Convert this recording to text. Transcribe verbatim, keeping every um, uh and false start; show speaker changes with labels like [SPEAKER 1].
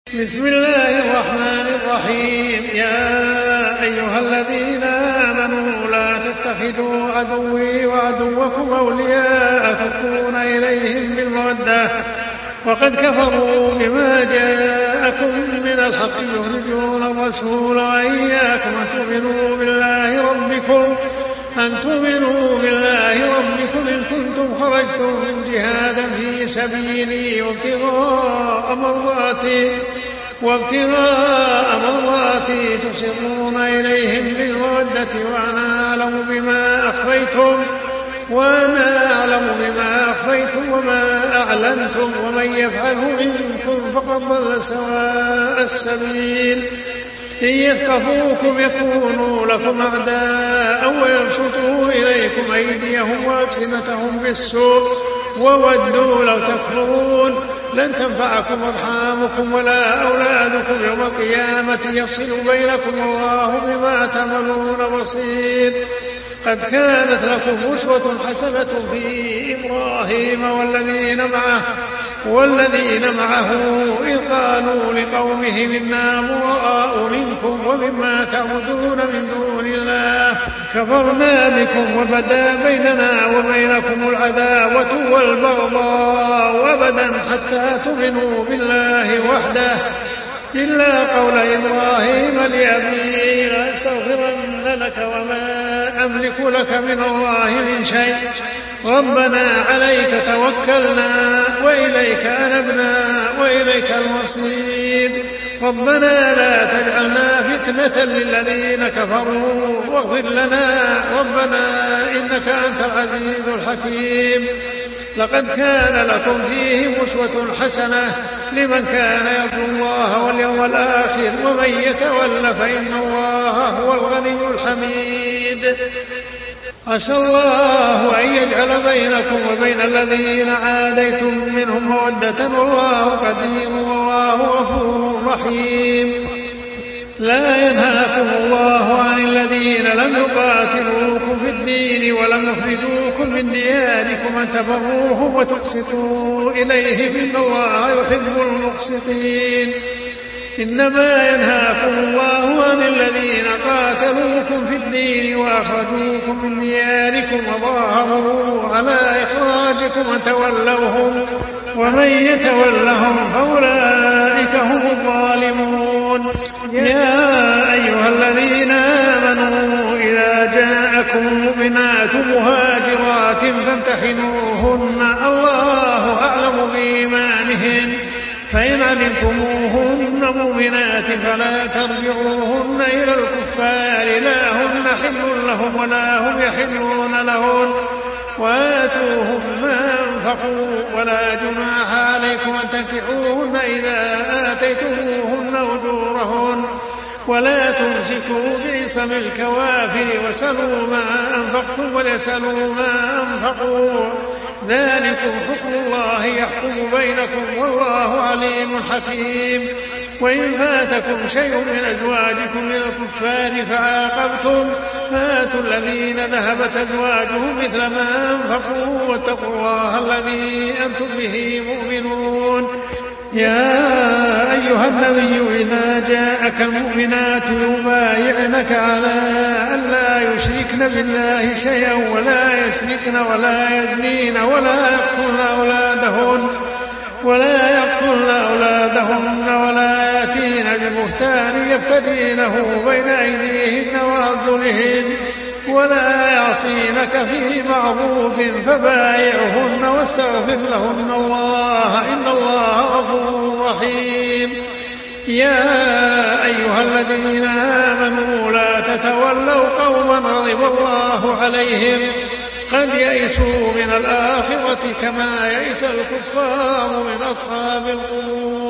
[SPEAKER 1] بسم الله الرحمن الرحيم. يا أيها الذين آمنوا لا تتخذوا عدوي وعدوكم أولياء تلقون إليهم بالمودة وقد كفروا بما جاءكم من الحق يخرجون الرسول وإياكم أن تؤمنوا بالله ربكم أن تؤمنوا بالله ربكم إن كنتم خرجتم جهادا في سبيلي وابتغاء مرضاتي وابتغاء مرضاتي تسرون إليهم بالمودة وأنا أعلم بما أخفيتم وأنا أعلم بما أخفيتم وما أعلنتم ومن يفعله منكم فقد ضل سواء السبيل. إن يثقفوكم يكونوا لكم أعداء ويبسطوا إليكم أيديهم وألسنتهم بالسوء وودوا لو تكفرون. لن تنفعكم أرحامكم ولا أولادكم يوم القيامة يفصل بينكم والله بما تعملون بصير. قد كانت لكم أسوة حسنة في إبراهيم والذين معه والذين معه إذ قالوا لقومهم إنا براء منكم ومما تعبدون من دون الله كفرنا بكم وبدا بيننا وبينكم العداوة والبغضاء أبدا حتى تؤمنوا بالله وحده إلا قول إبراهيم لأبيه لأستغفرن لك وما أملك لك من الله من شيء ربنا عليك توكلنا وإليك أنبنا وإليك المصير ربنا لا تجعلنا فتنة للذين كفروا واغفر لنا ربنا إنك أنت العزيز الحكيم. لقد كان لكم فيهم أسوة حسنة لمن كان يرجو الله واليوم الآخر ومن يتول فإن الله هو الغني الحميد. عسى الله أن يجعل بينكم وبين الذين عاديتم منهم مودة والله قدير والله غفور رحيم. لا ينهاكم الله عن الذين لم يقاتلوكم في الدين ولم يخرجوكم من دياركم أن تبروهم وتقسطوا إليهم إن الله يحب المقسطين. إنما ينهاكم الله عن الذين قاتلوكم في الدين وأخرجوكم من دياركم وظاهروا على إخراجكم أن تولوهم ومن يتولهم فأولئك هم الظالمون. يا أيها الذين آمنوا إذا جاءكم المؤمنات مهاجرات فامتحنوهن الله أعلم بإيمانهن فإن علمتموهن مؤمنات فلا ترجعوهن إلى الكفار لا هن حل لهم ولا هم يحلون لهن وآتوهم ما أنفقوا ولا جناح عليكم أن تنكحوهن إذا آتيتموهن أجورهن ولا تمسكوا بعصم الكوافر وسلوا ما أنفقتم وليسألوا ما أنفقوا ذلكم حكم الله يحكم بينكم والله عليم حكيم. وإن فاتكم شيء من أزواجكم من الكفار فعاقبتم فآتوا الذين ذهبت أزواجهم مثل ما أنفقوا واتقوا الله الذي أنتم به مؤمنون. يا أيها النبي إذا جاءك المؤمنات يبايعنك على أن لا يشركن بالله شيئا ولا يسرقن ولا يزنين ولا يقتلن أولادهن ولا يقتلن أولادهن ولا يأتين ببهتان يفترينه بين أيديهن وأرجلهن ولا يعصينك في معروف فبايعهن واستغفر لهن الله إن الله غفور رحيم. يا أيها الذين آمنوا لا تتولوا قوما غضب الله عليهم قد يئسوا من الآخرة كما يئس الكفار من أصحاب القبور.